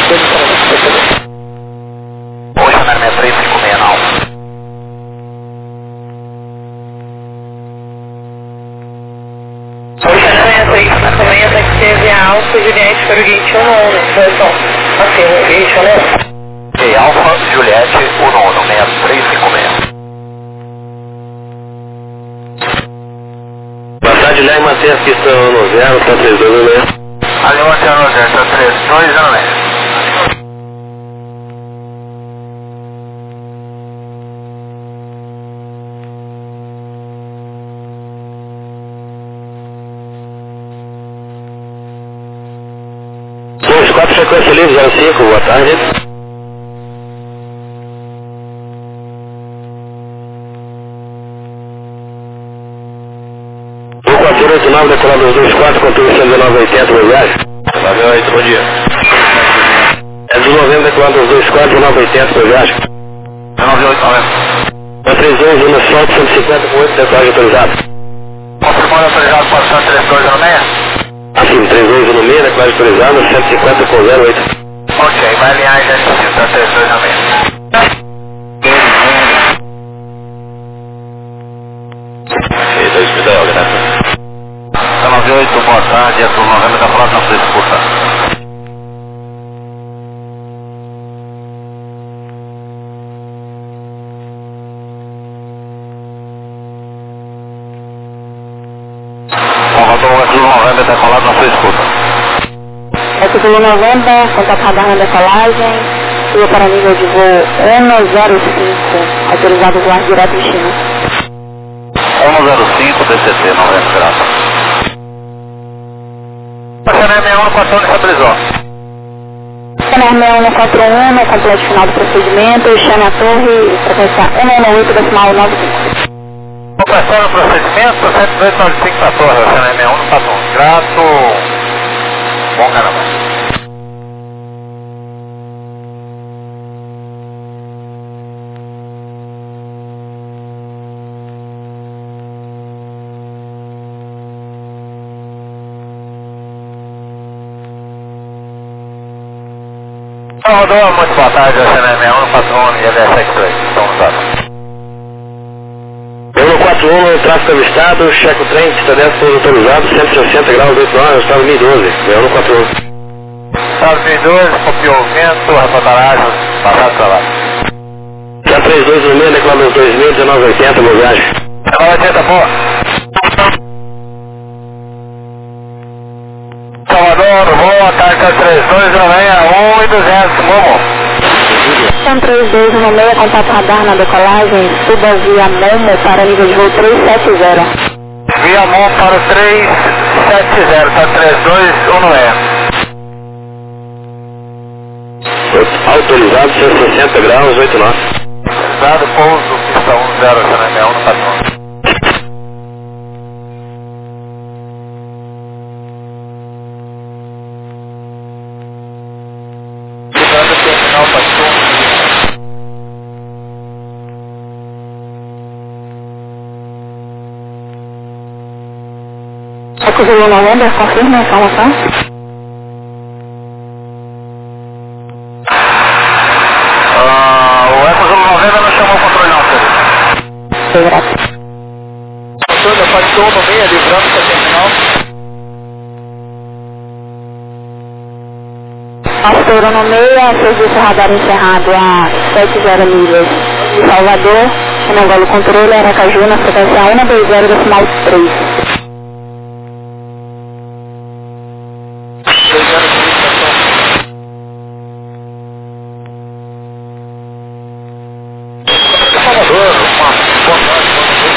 Hoje na minha 3569. Hoje também até que teve a Alfa Juliette para o Gate 1, né? Assim, o Gate 1, né? Ok, Alfa Juliette 16356. Boa tarde, Léo, manter a pista no 0, tá 3206. Ali mantém no 0, tá 3206. Dois, 4, frequência livre, 05, boa tarde. O 489, decolado dos 24, conteúdo 11980, boa viagem. Valeu, 8, bom dia. É dos 90, decolado dos 24, 1980, boa viagem. 9890. É 31, Zona Sol, 150 com 8, decolagem autorizado. Confirmando autorizado para 3206? Assim, 32 no meio, decolagem autorizada, 150 com 08. Ok, vai alinhar já tá 3206. Eita, isso me dá olha, né? 98, boa tarde, é do 90 da próxima sua escuta. Salvador, é do 90, decolado na sua escuta. É título 90, contatada na decolagem, subiu para nível de voo 105, autorizado voar direto em China. 105 DCT, 90 graus. Passarinho 6141 estabilizou. CNR 6141, no completo final do procedimento, chame a torre, frequência 118, decimal 95. Completar o procedimento, 10295 para a torre, passarinho 61 no patrão. Grato. Bom caramba. Salvador, muito boa tarde, CNM1, patrão e LSX3, estamos nos dados. 141, tráfego avistado, checo trem, pista 10, pouso autorizado, 160 graus, 8 horas, estado 1012, 141. Estado 2012, copiou o vento, reportaragem, passado trabalho. Já 32 no meio, declaramos 2000, 1980, boa viagem. 1980, boa. Salvador, boa tarde, 3296, 1 e 200, Momo. 13216, contato radar na decolagem, suba via Momo para nível de voo 370. Via MON para o 370, tá 3216. Autorizado, 160 graus, 8 nós. Dado pouso, pista 10, CNM1 no patrão. Ligando o terminal patrão. Recusou 90, confirma a informação. O Ecos 90 não chamou o controle não, senhor. Controle da patrão no meio, livrando para o terminal. Pastor no meio, serviço radar encerrado a 70 milhas de Salvador, Chinangolo controle, Aracaju na frequência 120, decimal 3. 2 anos de licitação. Salvador, uma boa tarde,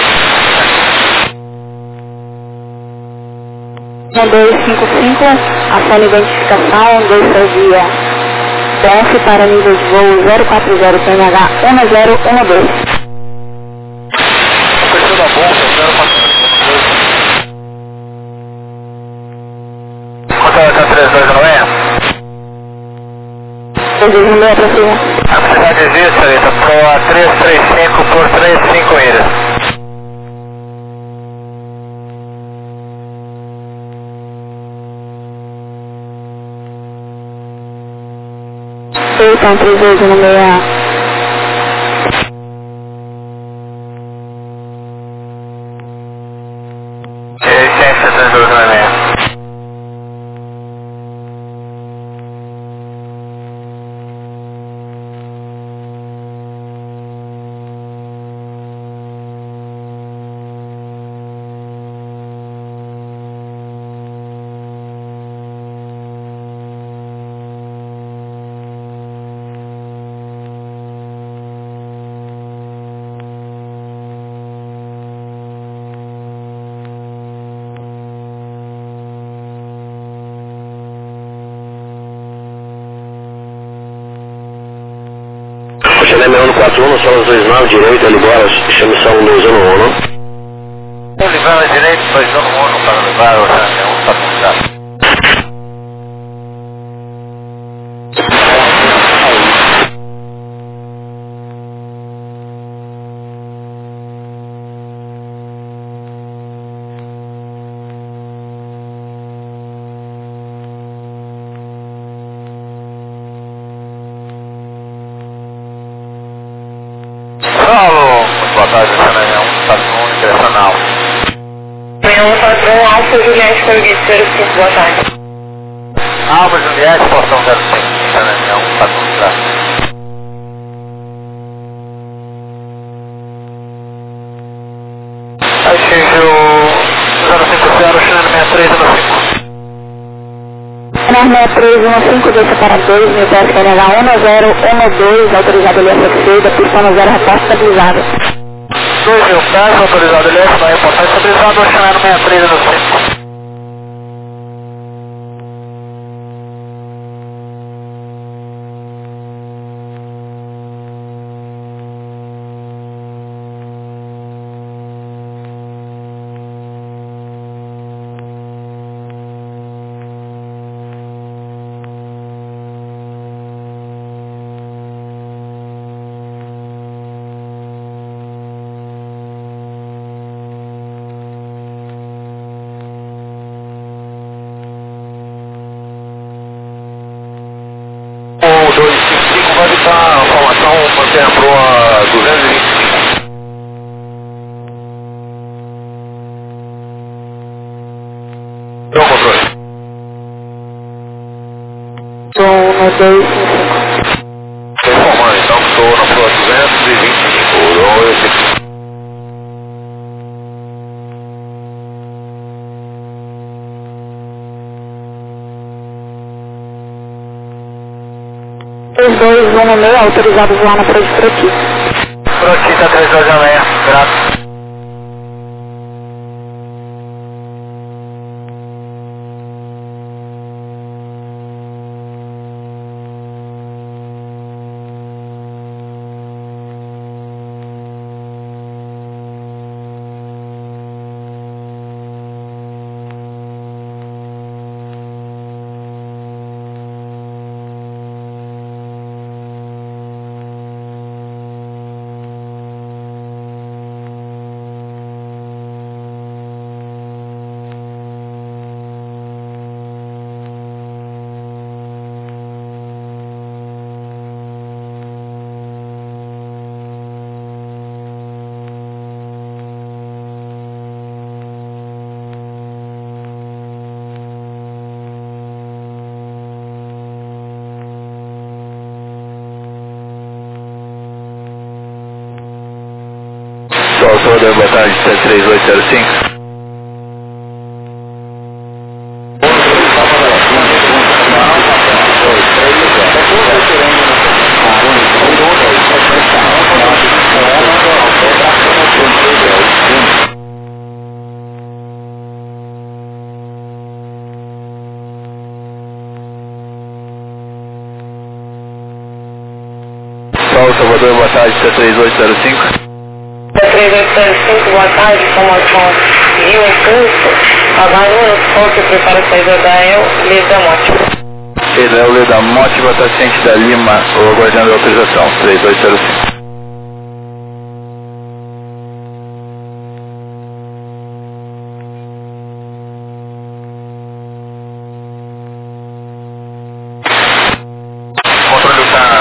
1255, ação de identificação, 2 via DF para nível de voo 040 PNH 1012. Apertou da bolsa, 042. Quanto é a 3296? 3296 para cima. A cidade existe, Sarita, para 335 por 35 ilhas. aceita, 13216. Ciência 3216. Chile 6141, solas 29, direito, Oliveira, chame só 1211. Oliveira direito, 211 para Oliveira, Oceano 1 para Punjab. Alô, muito boa tarde, Oceano 1 para Punjab, direcional. 6141, Alfa Juliette, Corguito, 05, boa tarde. Alfa Juliette, portão 05, Oceano 1 para Punjab. Atinge o 050, Oceano 63 no 5. Norma 315, 2 separadores, meu PSNH 1012, autorizado LSFC, da pista 0, reporte estabilizado. 2000 pés, autorizado LS, vai reportar estabilizado, Oceano 63 no 5. O 255 vai evitar a formação, manter a proa 225. Então, controle. Sou no 255. Estou informando, então, que estou na proa 225. Os 216, autorizados lá na Prode Proti. Protita 326, grato. Salvador, boa tarde, 73805. Salvador, boa tarde, 73805. 3805, boa tarde, informação Rio em curso, aguardo um minuto, ponto, prepara a saída da El Leda Mote. Pedro Leda Mote, Batacente da Lima, ou aguardando a autorização, 3805. Controle está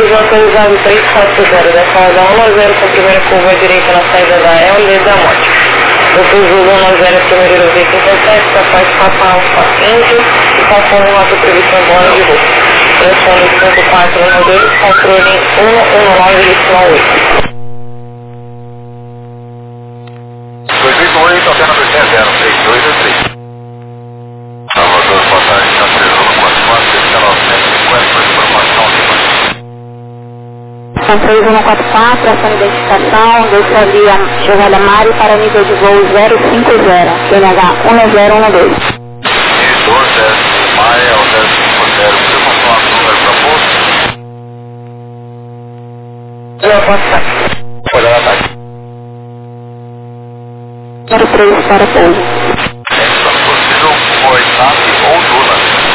autorizado 340 da Salvador 10 com a primeira curva à direita na saída da El, desde a morte. Doutor Zulu 10, primeiro V57, capaz de passar Alfa Índio e conforme nota prevista no plano de ruta. Telefone 5412, controle 119,8. 2008, altena 260, 3223. Salvador, passagem na 3144, 1950, informação de mais. São 3144, ação de identificação, desce via chegada Mari para nível de voo 050, QNH 1012. Editor, 10 de maio, 050, informação a número para posto. Eu posso estar. Pode dar ataque. Número 3 para pouso. Então, possível, Moitap ou Duna.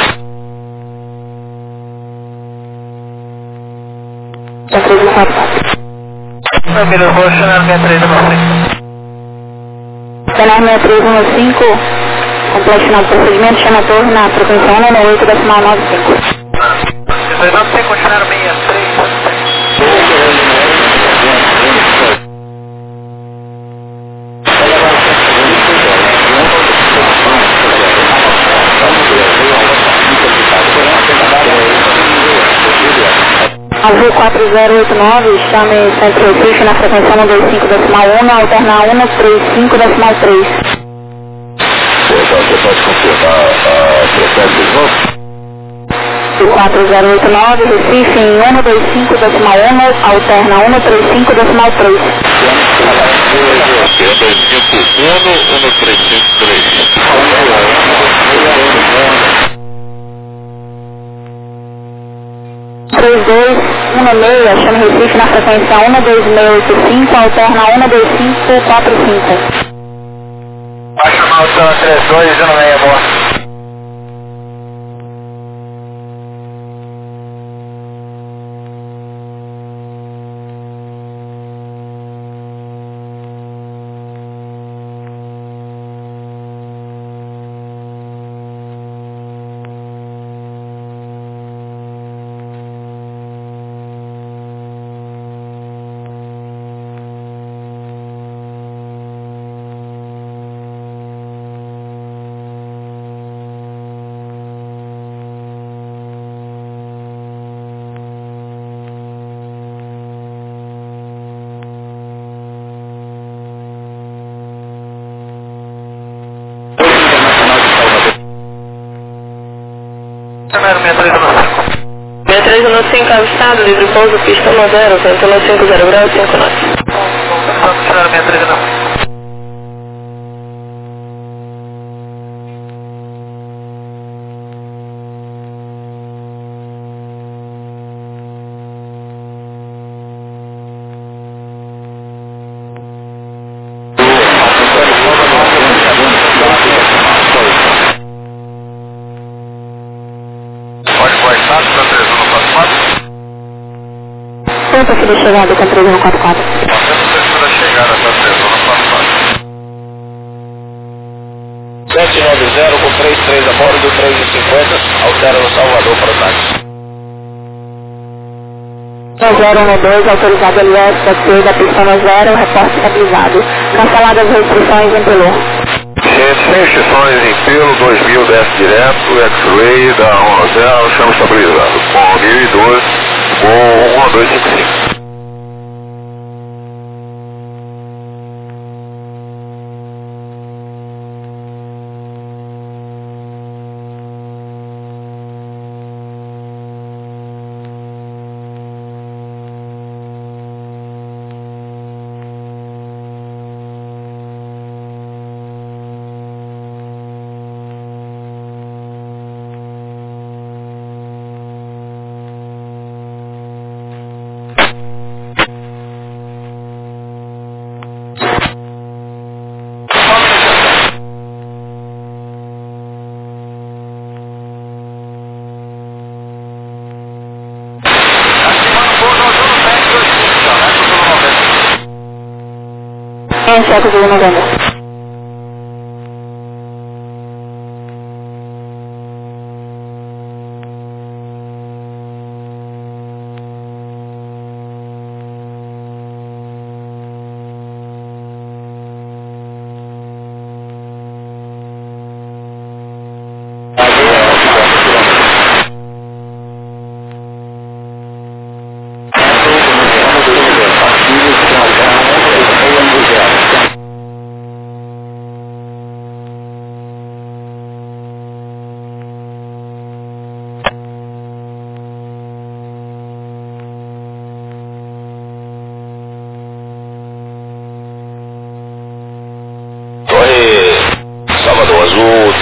São 3144. Família Roxa, na 6315. Canal 6315, complexo final do procedimento, chama a torre na frequência 198,95. Vamos ter que continuar no 63. Azul 4089, chame Centro Recife na frequência 125,1, alterna 135,3. Você pode confirmar a frequência de novo? 4089, Recife em 125,1, alterna 135,3. 3216, chame Recife na frequência 12685, alterna 12545. Vai chamar o seu 32 e não é boa. Número 6315 avistado, livre pouso, pista 10, vento 950 graus, 5 knots. Vamos tirar 6315. Quanto aqui de chegada com 3144? Da chegada da 3144. 790 com 33 a bordo, 350, altera no Salvador para o táxi. 1012, autorizado LS, pode da pista 0, reporte estabilizado. Canceladas as restrições em Pelô. Sem restrições em Pelo, 2000 desce direto, X-Ray da 110, chama estabilizado. Com 1012, com 1255. Em 7 de novembro.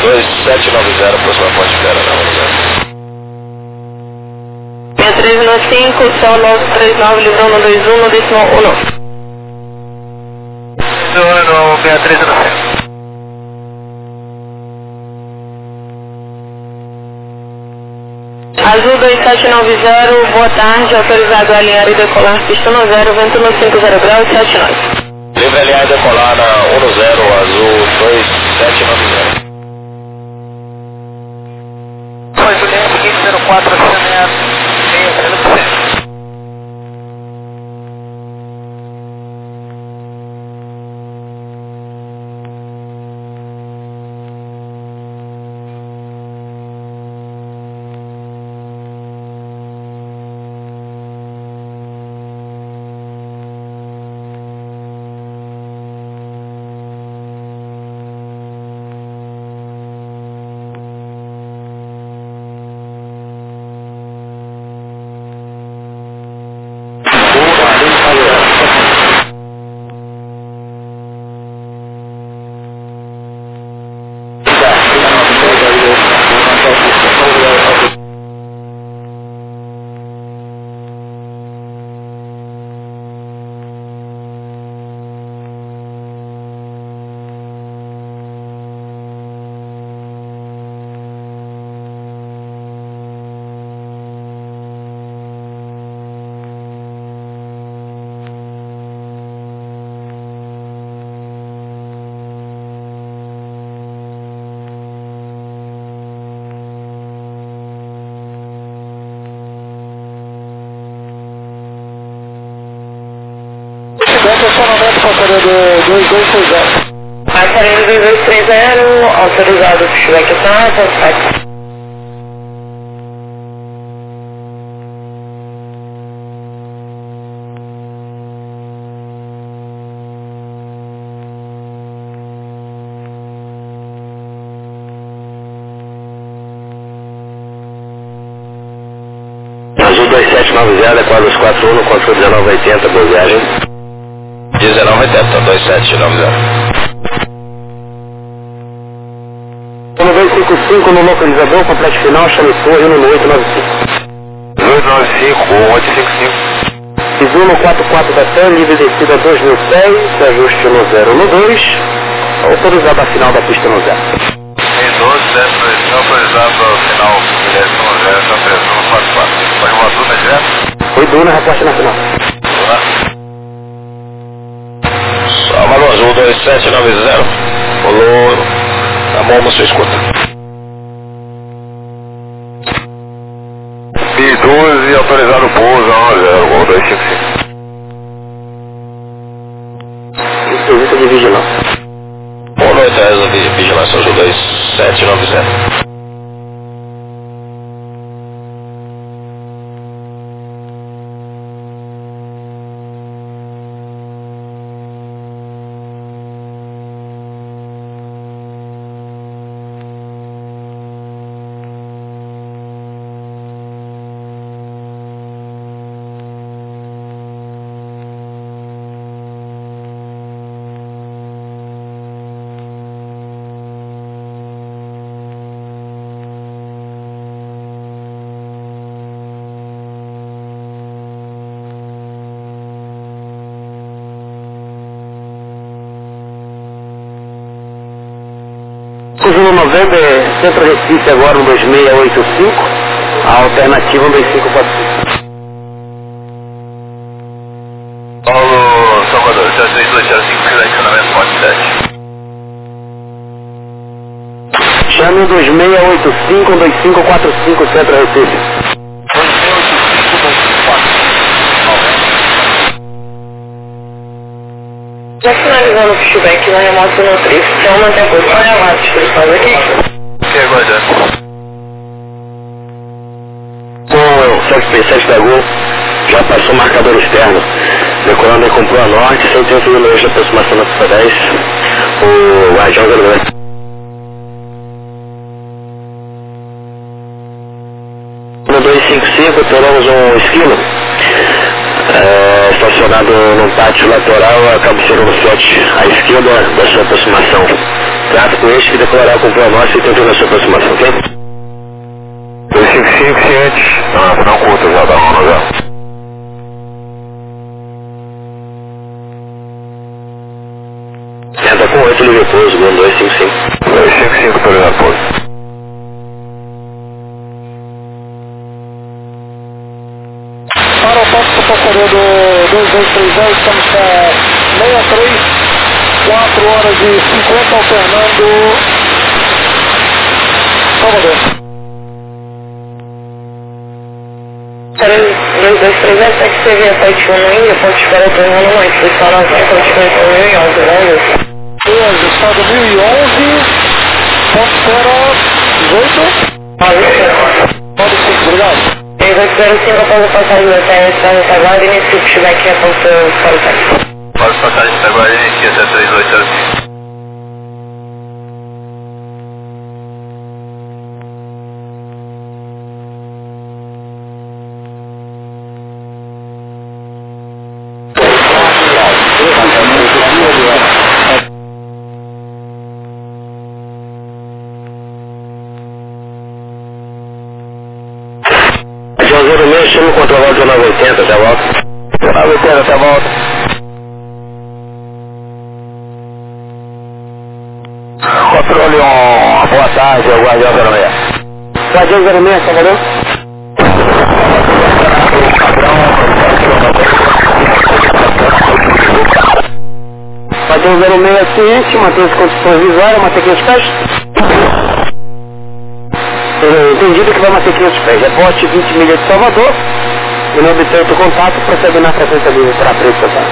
2790, próxima ponte fera, não, 6395, Sol 939, livrão no 21, no 11. No 6395. Azul 2790, boa tarde, autorizado a alinhar e decolar pista no 0, vento no 50 graus, 79. Livre alinhar e decolar na 10, azul 2790. Foi Juliano, 04, acendendo, 6%. Estacionamento passageiro 2230. Passageiro 2230, autorizado o pushback etapa, Azul 2790, adequado aos 41, no controle 1980, boa viagem. 1980, 2790. 255 no localizador, complete final, chame torre no 895. 295, 855. Bizu no 44 da TAM, livre descida 2000 pés, ajuste no 0 no 2, autorizado a final da pista no 0. 12, autorizado ao final, direção no 0, essa pressão no 44. Foi uma duna direto? Foi Duna, reporte na final. Salvador Azul 2790, rolou a mão na sua escuta. B12, autorizado o pouso, 10, gol 255. Serviço de vigilância. Boa noite, Asa de Vigilância Azul 2790. Cruzeiro 90, Centro Recife agora 2685, a alternativa 2545. Paulo Salvador, 6205, direcionamento Ponte 7. Chame 2685, 2545, Centro Recife. 2685, 2545. Já finalizando o pushback na remoto no 3, então mantém a posição elevada, instruções aqui. Ok, aguardando. Com o 737 da Gol, já passou o marcador externo, decolando com Proa Norte, 130 km de aproximação da pista 10, o Guardião 02. No 255 teremos um esquilo estacionado no pátio lateral, a cabeceira no 7, à esquerda da sua aproximação. Trata com este que declarar comprou a norte e tentou na sua aproximação, ok? 255, ciente. Não curta já da Rona já. Tenta com 8, liga pouso, 1255. 255, tô ligado, pouso. Para o Fox Passaredo 2230, estamos com 63, 4 horas e 50, alternando Salvador. 2230, XCV 71 no Índia, ponto de espera turno no noite, posição 90, ponto de espera 1011, vamos ver. Estado 1011, ponto de espera 18. 95, obrigado. 3805, após a passagem da TS para Itaguari, inicia o pushback a ponto para o táxi. Após a passagem de Itaguari, inicia 3805. Chama o controle de 980, até a volta. 980, até a volta. Controle boa tarde, é o Guardião 06. Guardião 06, Salvador. Guardião 06, ciente, mantém-se condições visuais, manter 500 pés. Entendido que vai manter 500 pés. É bote 20 milhas de Salvador. E não obter outro contato, procede na frequência livre para a frente total.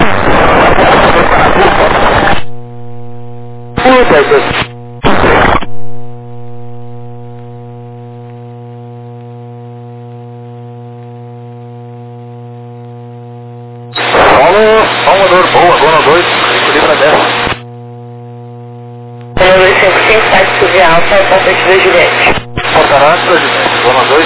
Muito bem, Salvador, boa, zona 2, equilibra 10. 255, táxi de alta, ponto de Juliette. Portarás, presidente, zona 2.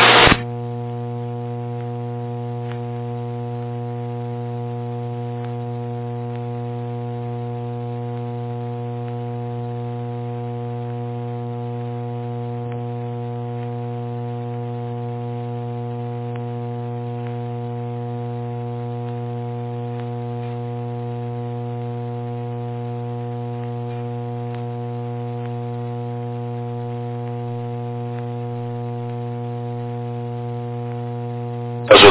Azul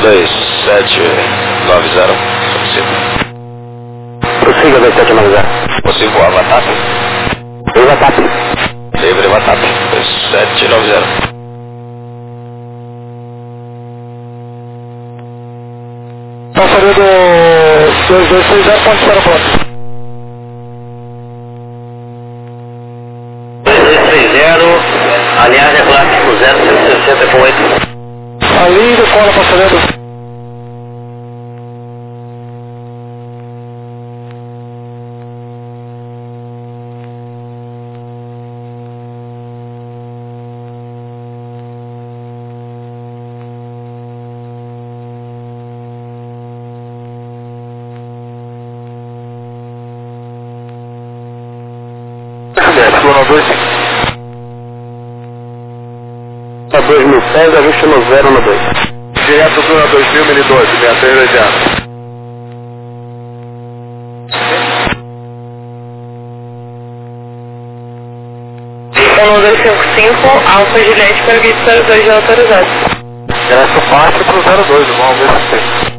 2790, solicito. Prossiga 2790. Consigo voar WhatsApp? WhatsApp. Livre WhatsApp, 2790. Passaredo 2260, ponto de espera pronto. 2230, aliás, é clássico 060 com 8. Ali, decola, Passaredo. Zona 2. A 2000 pés, ajuste no 0 no 2. Direto zona 2000, 1012, 6380. Zona 255, Alfa Juliette para 02 de autorizado. Direto parte pro 02, vamos ver se tem.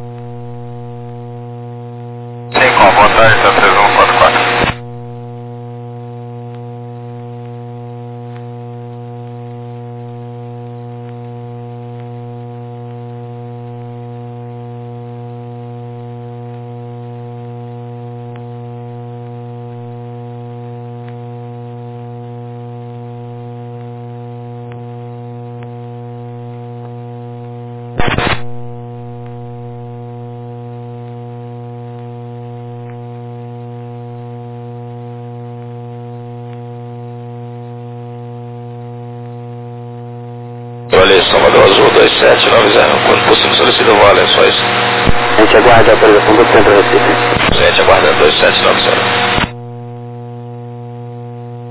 Sim, com a vantagem da 3144. Olha, Salvador Azul 2790, quando possível solicita o vale, é só isso. A gente aguarda a autorização do centro Recife. Gente, aguardando 2790.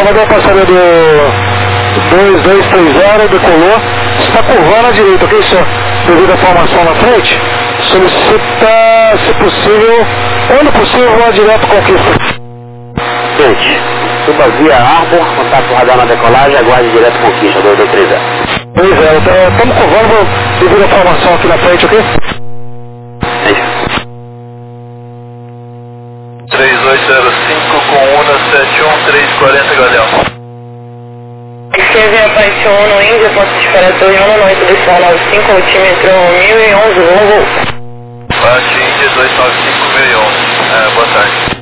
Salvador, passaria do 2230, decolou, está curvando à direita, ok, senhor? Devido à formação na frente, solicita, se possível, quando possível, voar direto Conquista. Gente, suba via Arbor, contato radar na decolagem, aguarde direto Conquista, 2230. Pois é, estamos curvando devido à formação aqui na frente, ok? É isso. 3805 com UNA 71340 Galeão. Escreve a parte 1 no Índia, ponto de esperação e 1 noite do Sol 95, altímetro 1011, voo. Parte Índia 295 1011. Boa tarde.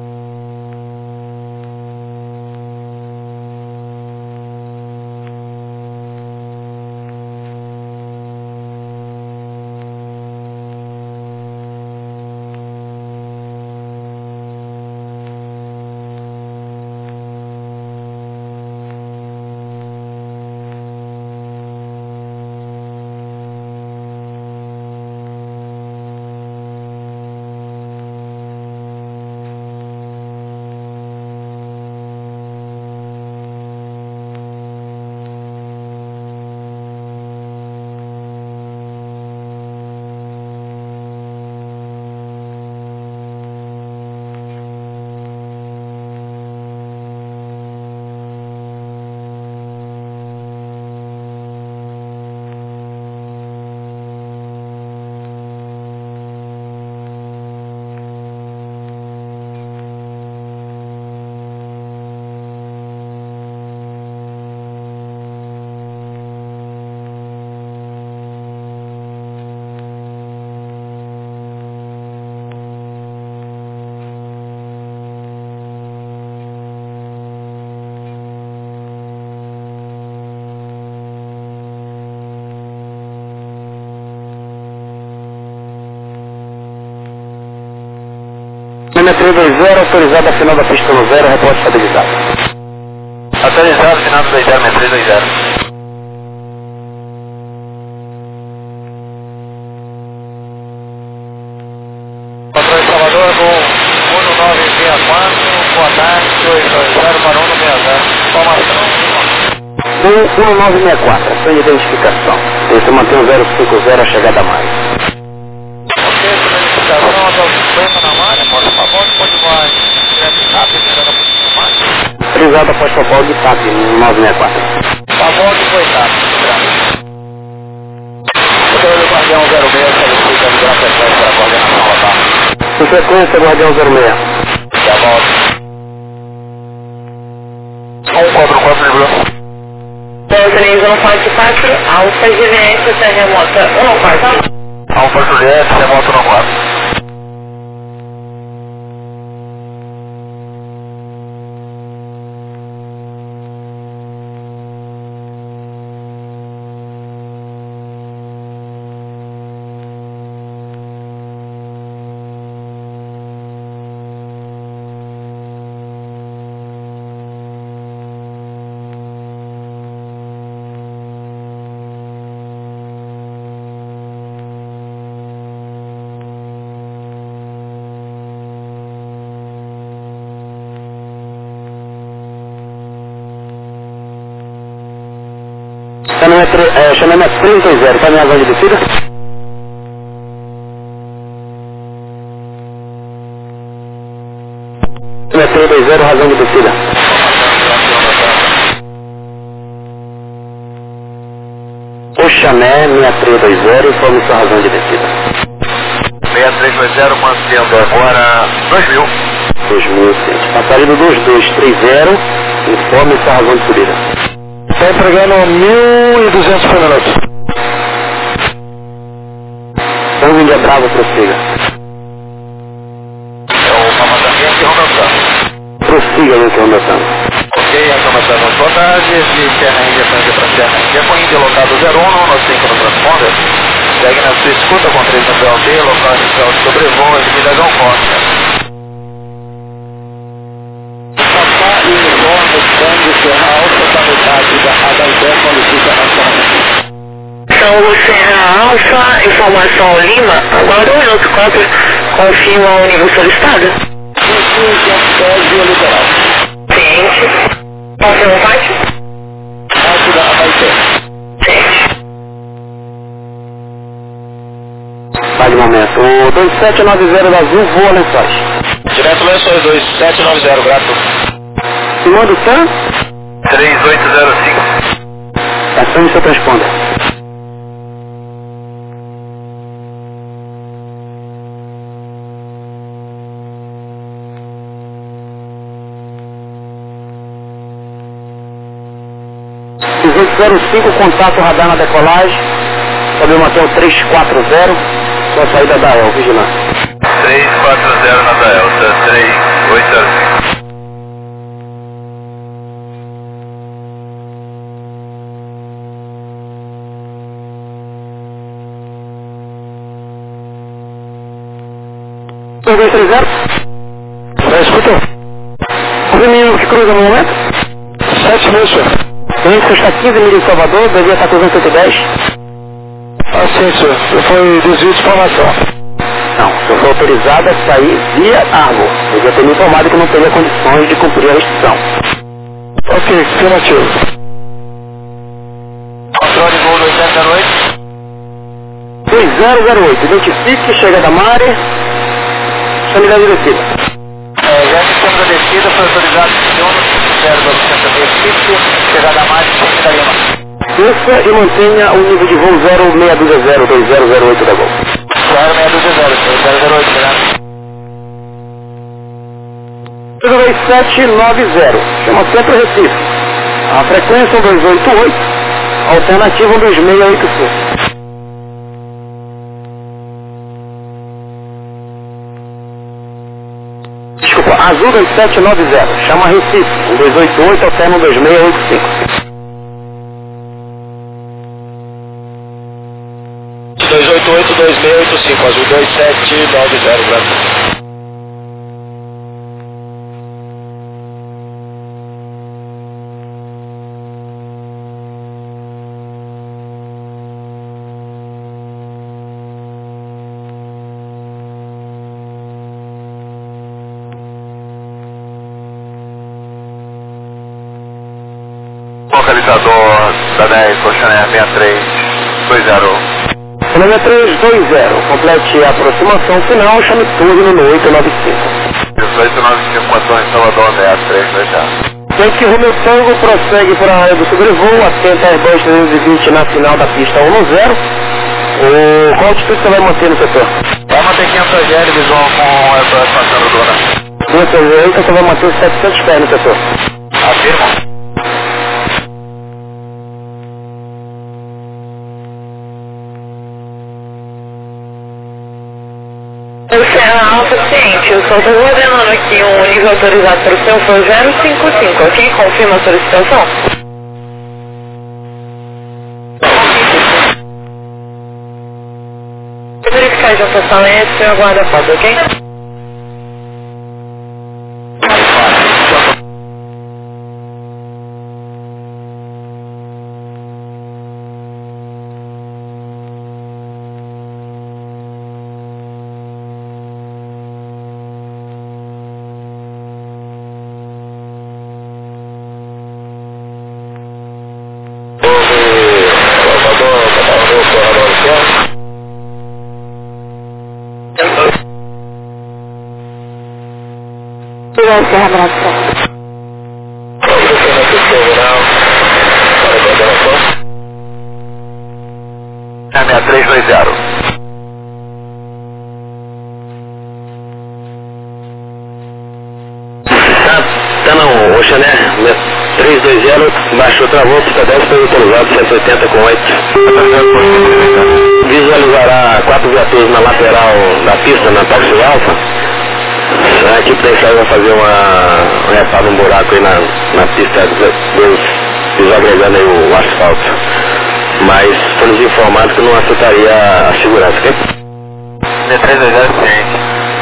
Número 320, autorizado a final da pista no 0, reporte estabilizado. Autorizado, final do 20, 320. Controle Salvador, voo 1964, boa tarde, 220 para 160. Informação. Voo 1964, sem identificação. Esse mantém o 050 a chegada a mais. Ok, identificação, até o 50 na malha, pode favor, pode voar direto rápido, esperando um pouquinho mais. Autorizado após Popol de TAP 964. Favor de coitado, Controle Guardião 06, solicita liberar frequência para a coordenação local. Em frequência, Guardião 06. Já volto. 144 livrou. Então, 3144, Alfa Juliette, terremota 1 Alfa Juliette, remoto no 4. Chamamento 320, está minha zona de descida? Chamamento 320, razão de descida. O Chamé 6320, informe sua razão de descida. 6320, mantendo agora 2000. 2000, passarinho 2230, informe sua razão de subida. Está entregando 1.200 por minuto. Então, Índia Bravo, prossiga. É o comandante Ronaldo. Prossiga, Luke Ronaldo. Ok, a comandante, boa tarde. Esse é a Índia Franca para Serra Índia com Índia locado 01, no 5 no transponder. Segue na sua escuta com 3 no PLD, local inicial de sobrevoo, Edmilhagão Costa. Então, Serra Alfa, informação Lima, agora 1 minuto 4, confirma o nível solicitado. Ciente. Confirma o pátio? Pátio da Abaité. Vai de momento. O 2790 da Azul voa Lençóis. Direto Lençóis 2790, grato. Simão do Sam? 3805. Ação de seu transponder. Contato radar na decolagem. Sobe o Mateu 340. Com a saída da EL, vigilância. 340 na Delta, 3805. Escuta. O menino que cruza no momento? 7 mil, senhor. Isso está 15 mil em Salvador, devia estar cruzando 110. Ah, sim, senhor. Foi desvio de informação. Não, eu fui autorizado a sair via Argo. Eu já tenho informado que não teria condições de cumprir a restrição. Ok, afirmativo. Controle voo 2008. 2008, identifique, chega da Mare. Unidade de descida. Já iniciamos a descida, foi autorizado o 0,900 chegada a mais, da Lima. Desça e mantenha o nível de voo 0620-2008 da Gol. 0620, 2790, chama sempre Recife. A frequência 288, alternativa 2685. Desculpa, Azul 2790, chama Recife, 288, alterna 2685. 288-2685, Azul 2790, Brasil. Localizador da 10, Coxané 6320. Colônia 320, complete a aproximação final, chame turno no 895. 895, Matou em Salvador 6320. Yankee Romeo Tango prossegue para a área do sobrevoo, atenta às 220 na final da pista 10. Qual altitude você vai manter no setor? Vai manter 500 GL visual com essa expansão do drone. 500 GL, então você vai manter 700 pés no setor. Afirma. Serra Alta, ciente. Eu só estou ordenando aqui um nível autorizado para o seu foi 055, ok? Confirma a solicitação? Vou verificar a juntação e o senhor aguarda a foto, ok? Serra Brasil. 6320. Tá não, Oxané, 320, baixou, travou, pista 10, foi autorizado, 180 com 8. Visualizará 4 viaturas na lateral da pista, na táxi alfa. A equipe da ensaio vai fazer uma reparo, um buraco aí na pista, desagregando aí o asfalto. Mas foi nos informado que não afetaria a segurança, ok? 320,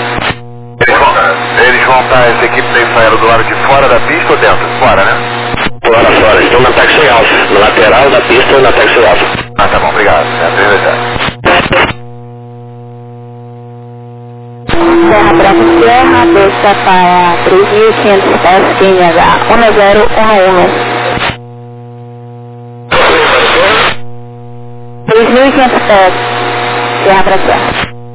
eles vão estar, essa equipe da ensaio do lado de fora da pista ou dentro? Fora, né? Fora. Estão na táxi alfa, na lateral da pista e na táxi alfa. Ah, tá bom, obrigado. 320. Serra Bravo Sierra, desça para 3.500 pés, QNH 1011. 3.500 pés, Serra Bravo Sierra.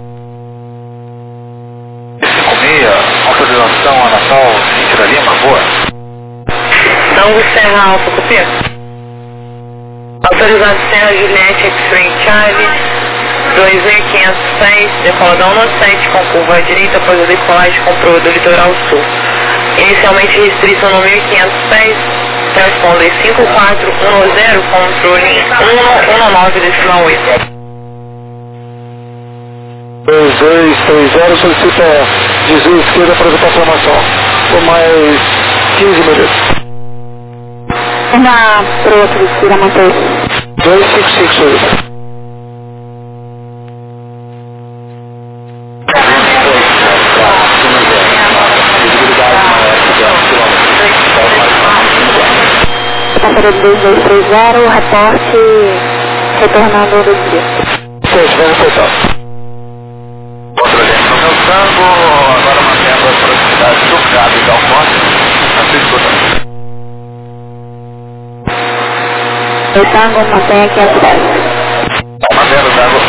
56, autorização a Natal, Cintia Lima, boa. Tango Serra Alfa, copia. Autorizado Serra Juliette X-Ray Charlie, 2.500 pés, decoladão no 7 com curva à direita após a decolagem com proa do litoral sul. Inicialmente restrição no 1.500 pés, transponder 5410, controle 119,8. 2230, solicita desvio esquerda para a formação. Por mais 15 minutos. Na proa que desvira mantém. 255. Passageiro 2230, reporte retornando do dia. Vamos reportar. Controle no meu tango, agora mantendo a proximidade do cabo e da alfonso, na sua escuta. O tango mantém aqui a cidade. Mantendo o tango.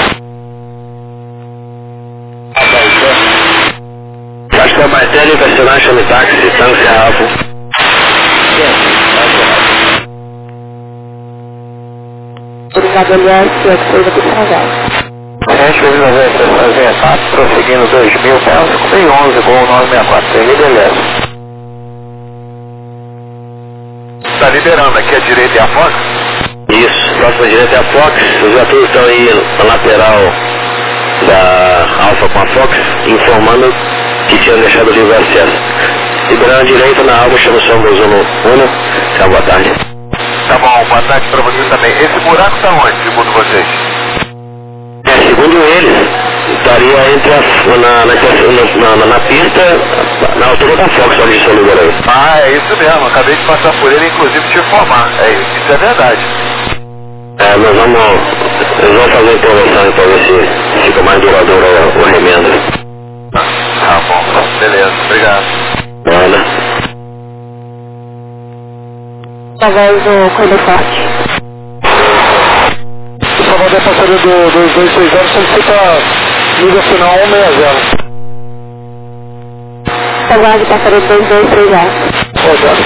Vasco Martelli, personagem chame táxi, tango Serra Alfa. Obrigado, Elias, que é que seja por São José. 7,94, prosseguindo 2.000 pés, comprei 11, gol 964, seguida Elias. Está liberando aqui a direita e a Fox? Isso, próxima direita é a Fox, os viaturas estão aí na lateral da Alfa com a Fox, informando que tinham deixado livre acesso. Liberando a direita na Alfa, chama o São Gonzalo 1, tá, boa tarde. Tá bom, boa tarde para vocês também. Esse buraco está onde, segundo vocês? Segundo eles, estaria entre na pista, na altura da Fox, onde está o lugar aí. Ah, é isso mesmo. Acabei de passar por ele, inclusive te informar. Isso é verdade. Nós vamos fazer uma intervenção para ver se fica mais duradouro o remendo. Tá bom, beleza, obrigado. Nada. Através do Corredor Forte. Por favor, da passageiro do 2230, solicita liga final 160. Aguarde passageiro 2230. Obrigado.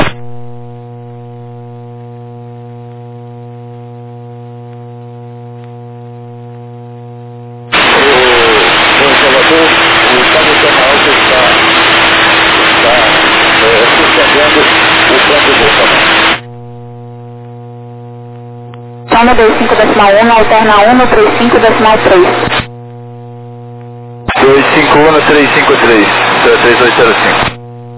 Toma 25,1, alterna 1 no 35,3. 251 353, 3805.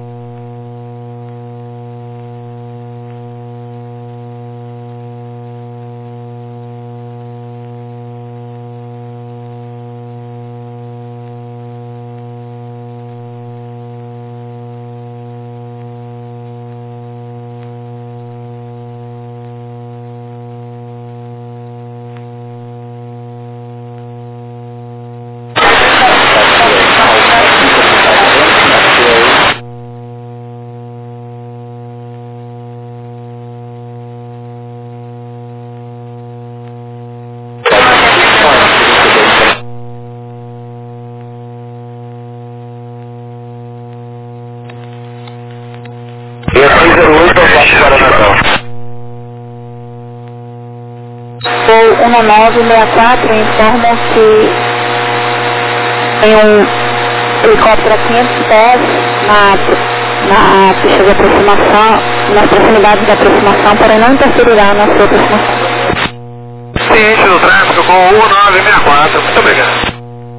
Voo 1964 informam que tem um helicóptero a 500 pés na pista de aproximação, nas proximidades da aproximação, porém não interferirá na sua aproximação. Ciente do tráfego com 1964, muito obrigado.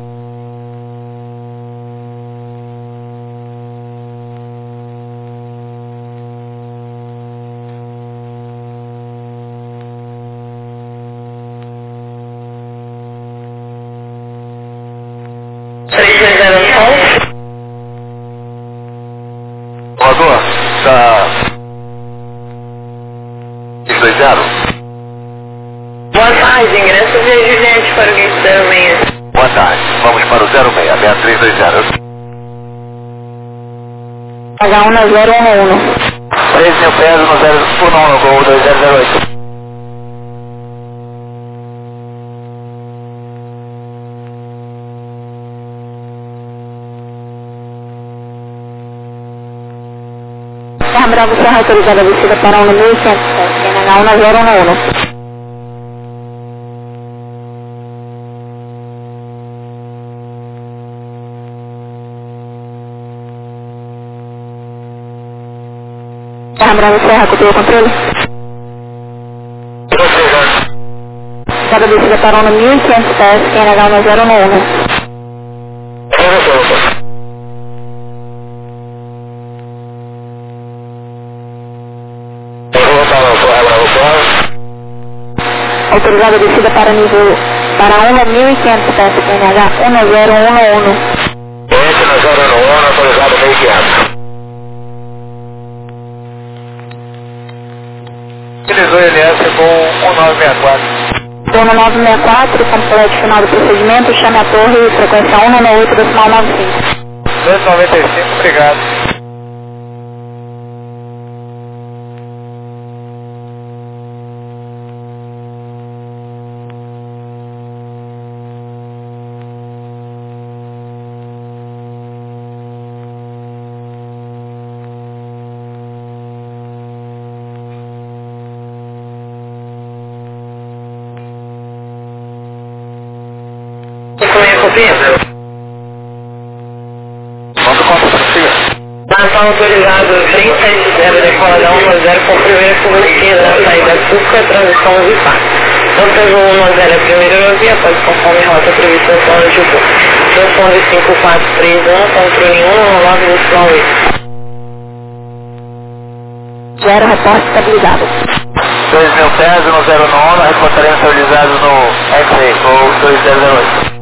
Voador, tá... 620. Boa tarde, ingresso viajante para o Gate 06. Boa tarde, vamos para o 06, 6320. H1011. 3.000 pés no 011 no Gol 2008. Bravo Serra autorizada a descida para 11.100, NH1011. Bravo Serra, copiou o controle? Cada descida para 11.500 pés, NH1011. Autorizada a descida para nível para 1.500 pés, NH1011. Esse na 011, autorizado 1.500. Utilizou ILS com 1964. Turno 964, completo final do procedimento, chame a torre, frequência 198, decimal 95. 295, obrigado. Natal autorizado 370 decola 10 com primeira curva esquerda na saída Cuca, transição Zipar. Então, 10 a primeira aerovia, pode conforme rota prevista no plano de voo. Transponder 5431, controle 119 2 Zero, reporte estabilizado. 2.000 pés no 011, reportaremos estabilizados no X-Ray, ou 2008.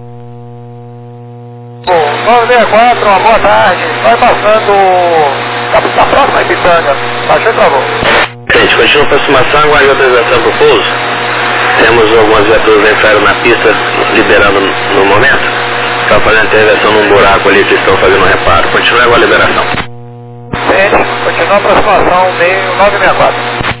964, uma boa tarde. Vai passando da próxima Pitanga. Baixou, por favor. Gente, continua a aproximação, aguarde autorização para o pouso. Temos algumas viaturas entraram na pista, liberando no momento. Estão fazendo intervenção num buraco ali que estão fazendo um reparo. Continua agora a liberação. Gente, continua a aproximação, meio 964.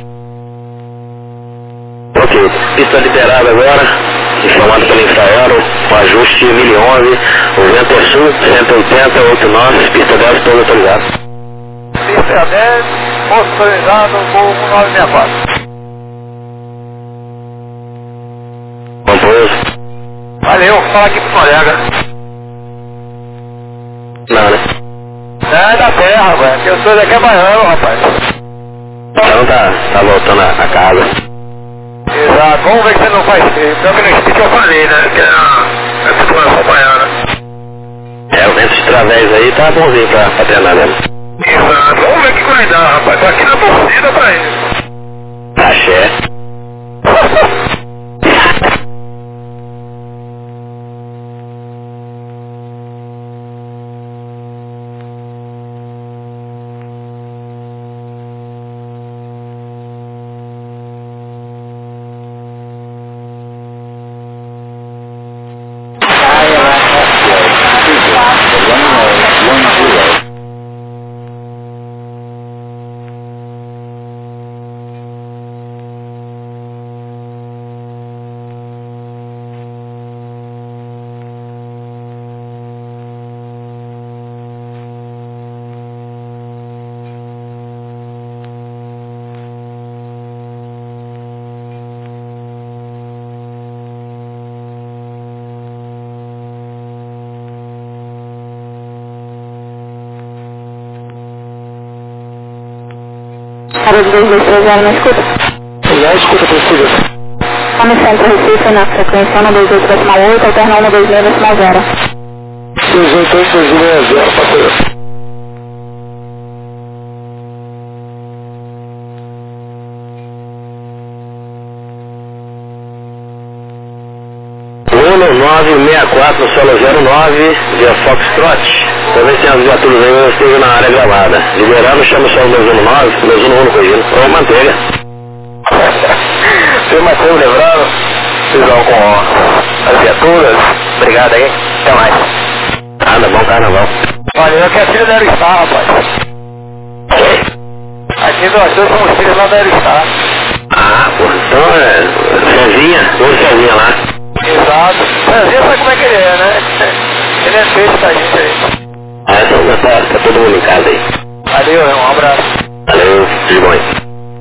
Ok, pista liberada agora. Informado pelo Infraero, o ajuste 1011, o vento é sul, 180, 89, pista 10, todo autorizado. Pista 10, posto autorizado, voo 1964. Bom pouso. Valeu, fala aqui pro colega. Não, né? É da terra, velho, que eu sou daqui a baiano, rapaz. Então tá voltando a casa. Exato, vamos ver que você não faz feio. Pior que no speed eu falei, né? Que é a situação baiana. É, o vento de través aí tá bonzinho pra treinar mesmo. Exato, vamos ver o que vai dar, rapaz. Tô aqui na torcida pra isso. Axé. Para os 230 na escuta? Já escuta, professor. Come centro Recife na frequência 128,8, alterna 126,0. 288,0, parceiro. Uno 964, solo 09, via Foxtrot. Talvez tenha as viaturas aí estejam na área gravada. Liberando, chama só o 219, 211 corrigindo. Ou manteiga. Seu Matheus lembrando, vocês vão com as viaturas. Obrigado aí, até mais. Nada, bom carnaval. Valeu, que a filha deve estar, rapaz. Nível achou os combustíveis lá da Aerostar. Ah, pô, então Cezinha lá. Exato. Cezinha sabe como é que ele é, né? Ele é feito pra gente aí. Ah, então tá todo mundo em casa aí. Valeu, um abraço. Valeu, tudo bom aí.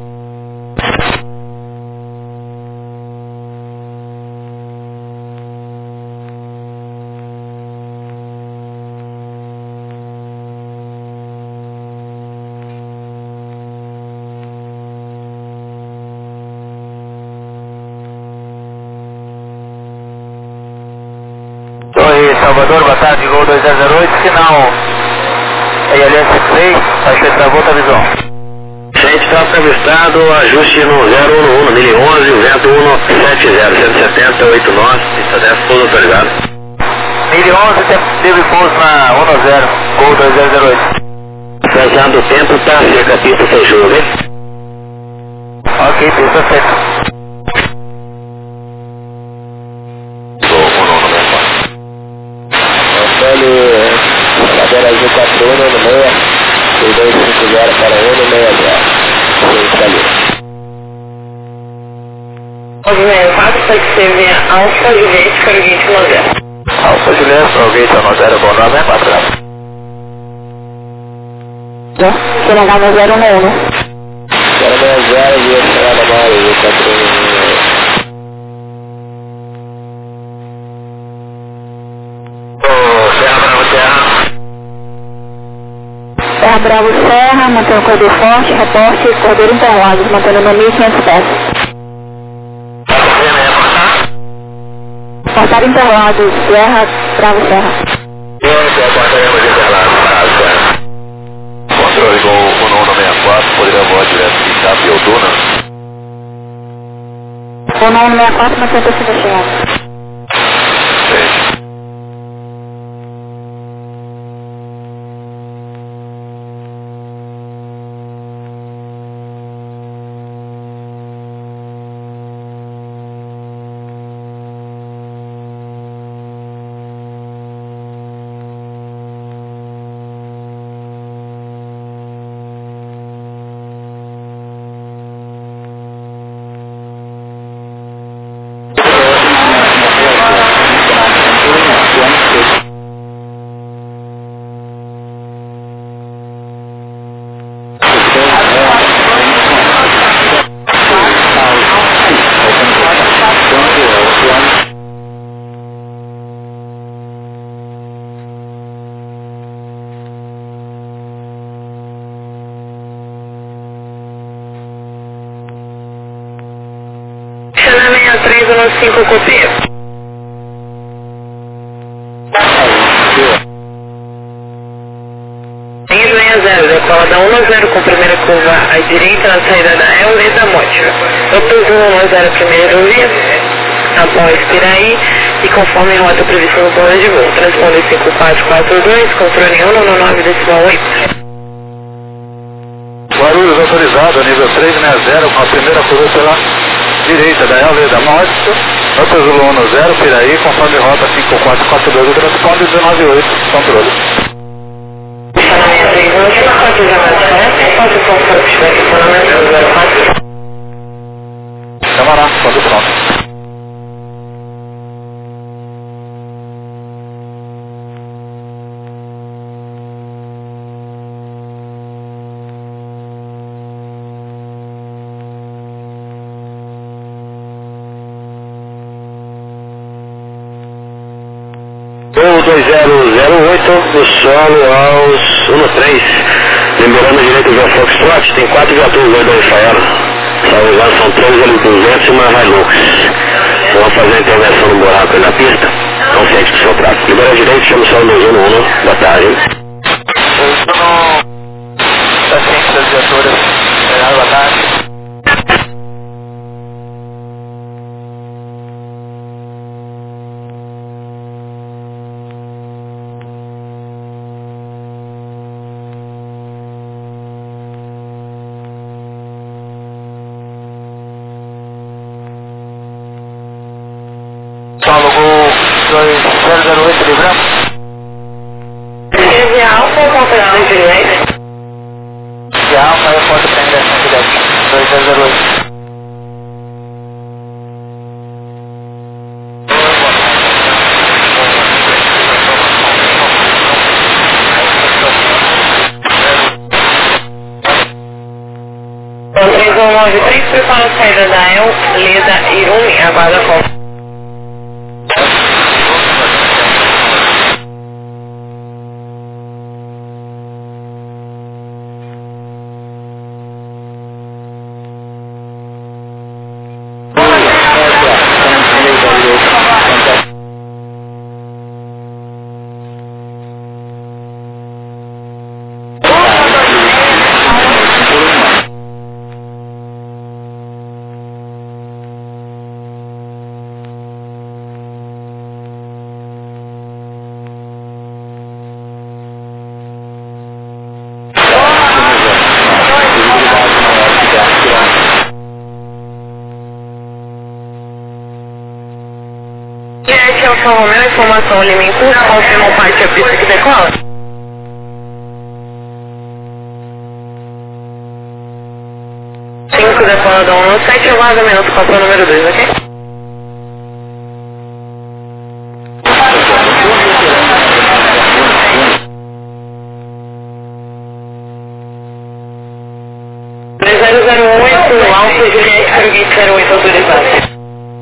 Oi, Salvador, boa tarde, Gol 2008, sinal ILS 3, taxa de volta visual. Frente tráfego avistado, ajuste no 011, 1011, vento 170, 170, 8 nós, pista 10, pouso autorizado. 1011, teve pouso na 10, Gol 2008. Apesar do tempo, tá seca a pista sem chuva, hein? Ok, pista seca. Ladeira Azul 4196, 3250 para 160. Movimento 4, pode ser via Alfa Juliette, Corrigente 10. Alfa Juliette, Corrigente 10, bom nome, 4 graus. CNH 011. 060, via Serra Mare, 4196. Serra Bravo Serra, mantendo corredor forte, reporte, corredor Interlagos, mantendo no 1.500 pés. Portar Interlagos, Serra Bravo Serra. Controle Gol 1164, poderia voar direto de Chape e Outuna. O 1164, mantendo o chegada. Chana 6315 copia. Linha 60, decola da 10 com primeira curva à direita na saída da Elne da Mote. Opus 110 primeiro via, após Piraí e conforme rota prevista no plano de voo. Transponder 5442, controle 199,8. Guarulhos autorizado, nível 360, com a primeira curva pela direita da Elne da Mote. Opus 110, Piraí, conforme rota 5442, o transponder 198, controle. Camará, quando pronto. Gol 2008, no solo aos 13. Lembrando a direita do Foxtrot, tem 4 viaturas aí da Rafaela. Salvo são 3 L200 e uma Hilux. Vamos fazer a intervenção no buraco aí na pista. Consciente do seu tráfego. Libera a direita, chama o solo 211. Boa tarde. Eu estou no... da ciência das viaturas. Boa tarde. Paulo, Gol 2008, livramos? Via Alfa ou conferência de direita? De Alfa, eu posso prender. 93, prepara a saída da El, Leda, Irumi, aguarda a volta. Alfa Romeo, informação Lima em curso, confirma o parte a pista que decola. Cinco decola da 197, aguarda minuto, passou o número 2, ok? Alfa Juliette para o Gate 08 autorizado.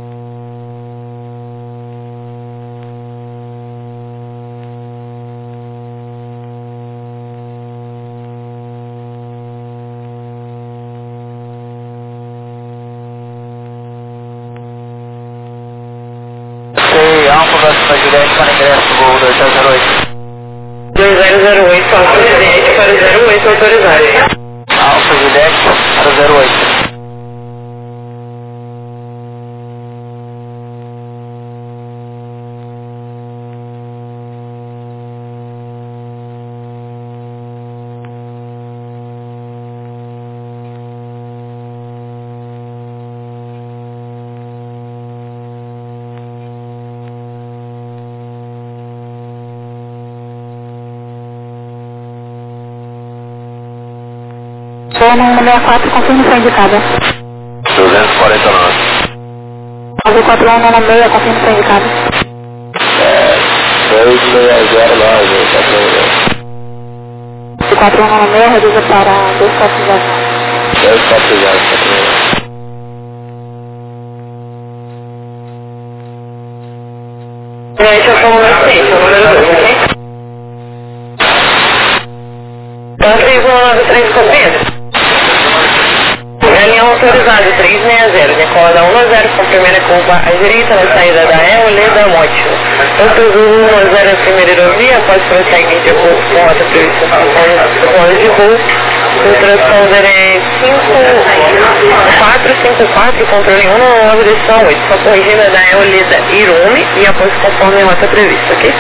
Alfa Juliette para ingresso voo 2008. 2008, Alfa Juliette para 08 autorizado. Alfa Juliette para 08. Toma 164, confirmação indicada. 249. 4196, confirmação indicada. 2609, 4196, reduza para 240. 240. Gente, eu sou o número 6, o número 2, ok? Então, 3193 com Pedro. Reunião autorizada 360, decola da 10 com primeira curva à direita na saída da El, Leda, Mote. Outro Zulu 10 primeira aerovia, após prosseguir de voo com rota prevista com horas de voo. O transponder é 5454, controle 199, direção 8. Só corrigida da El, Leda, Irumi e após conforme a rota prevista, ok?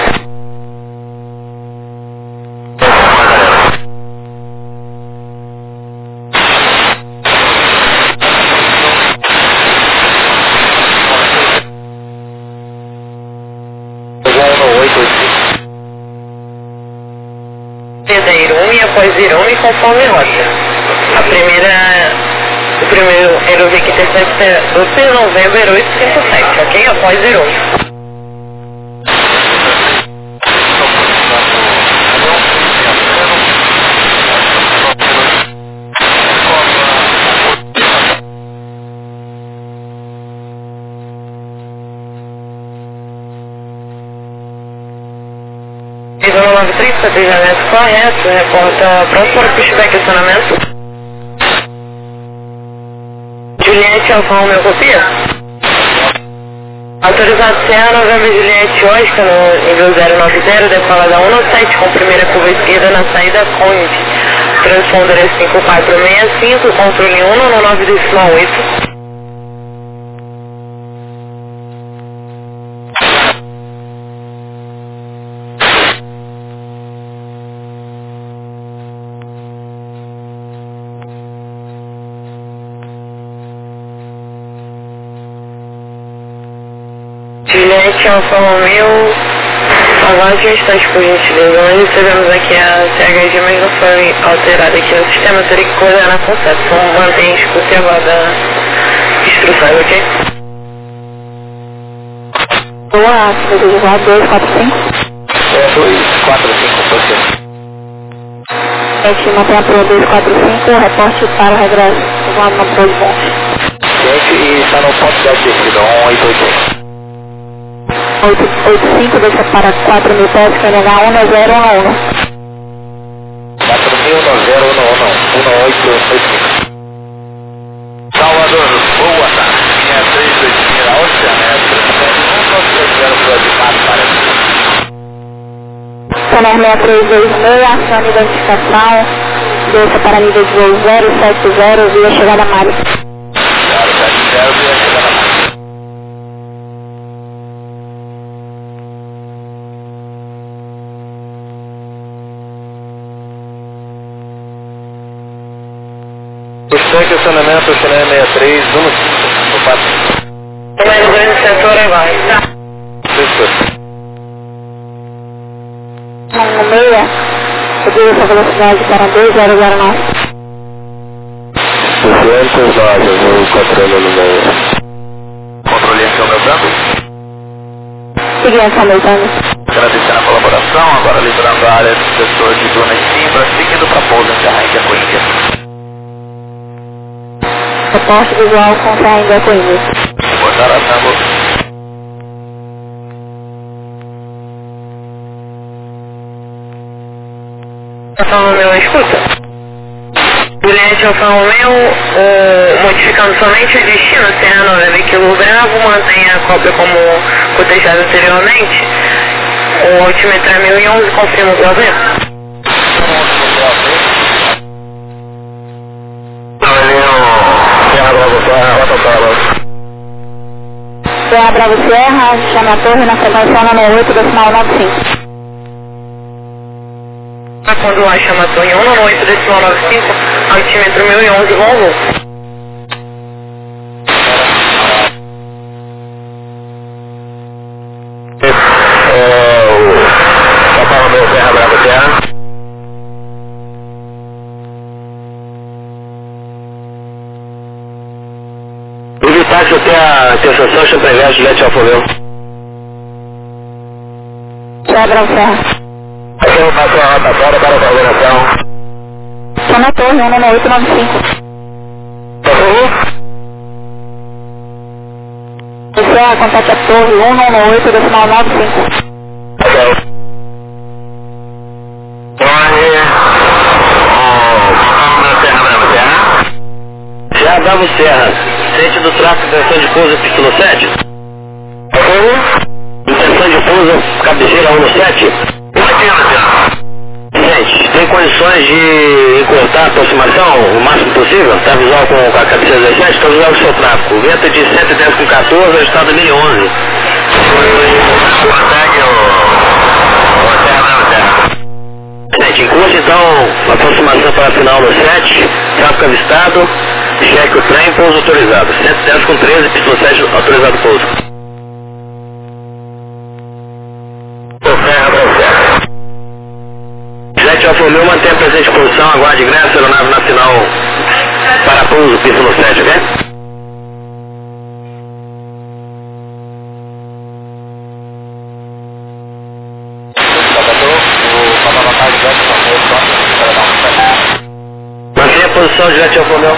Da Irumi e após Irumi conforme rota. O primeiro aerovia que intercepta 12 de novembro 0857, ok? Após Irumi. Zona 93, atendimento correto, reporta próximo para pushback acionamento. Juliette Alfa Romeo copia. Autorizado Serra, Novembro Juliette Oscar no nível 090, decola da 197 com primeira curva esquerda na saída Conde. Transponder é 5465, controle 199,8. Juliette Alfa Romeo, aguarde um instante por gentileza. Nós recebemos aqui a CHG, mas não foi alterada aqui no sistema, teria que coordenar com o CEP. Então mantenha escuta e aguarda instruções, ok? Boa, 245. 245, por quê? mantém a proa 245, reporte para o regresso, vamos na proa de Monte. Gente, e está no ponto de descida, 188. 885, deixa para 4.000 pés, QNH 19011. 4.011, 1885. Salvador, boa tarde. Linha 326 da Oceanestra, 190 de Mato Parece. Sonar 6326, acione identificação, deixa para nível de voo 070, via chegada Mário. 070, via chegada Mário. Segue o acionamento, Chile 63, 15, no passo. Número 2 do setor, aí vai. No meia, reduziu essa velocidade para 2009. 200 vagas, eu encontrando no meio. Controle aqui aumentando. Seguinte, aumentando. Agradecendo a colaboração, agora liberando a área do setor de Dona e Simbra, seguindo para pouso em Carrainha Coimbra. Reporte visual com Carrainha Coimbra. Botar a Tango. Alfa Romeo, escuta. Juliette Alfa Romeo, modificando somente o destino, Serra 9 Kilo Bravo, mantenha a cópia como cotejado anteriormente. O altímetro é 1011, confirma o governo. Serra Bravo Serra, chama a torre na sequência 198,95. Quando a chama a torre 198,95, altímetro 1011, Volvo. Alfa Romeo Serra Bravo Serra. Evitar que eu tenha a sensação de empregar Juliette Alfa Romeo. Serra Bravo Serra. Aqui eu faço a rota fora para a coordenação. Chama a torre 19895. Serra, contate a torre 198,95. Ok. Serra Bravo Serra. Centro do tráfego, intenção de pouso, pístolo 7. Intenção de pouso, cabeceira 117. Gente, tem condições de encurtar a aproximação o máximo possível? Está visual com a cabeceira 17? Está visual com o seu tráfego. O vento é de 110 com 14, ajustado 1011. Consegue o Serra Bravo Serra. Gente, encurte então a aproximação para a final no 7, tráfego avistado, cheque o trem, pouso autorizado. 110 com 13, pístolo 7, autorizado pouso. Serra Bravo Serra. Juliette Alfa Romeo mantém a presente posição, aguarde ingresso, aeronave na final para pouso, pístolo 7, ok? Mantenha a posição, Juliette Alfa Romeo.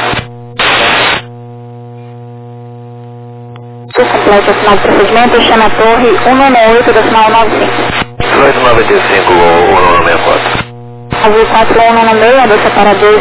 Completo o final do procedimento, chama a torre 198,95. 1895, o 164. Azul 41 no meio, deixa para 2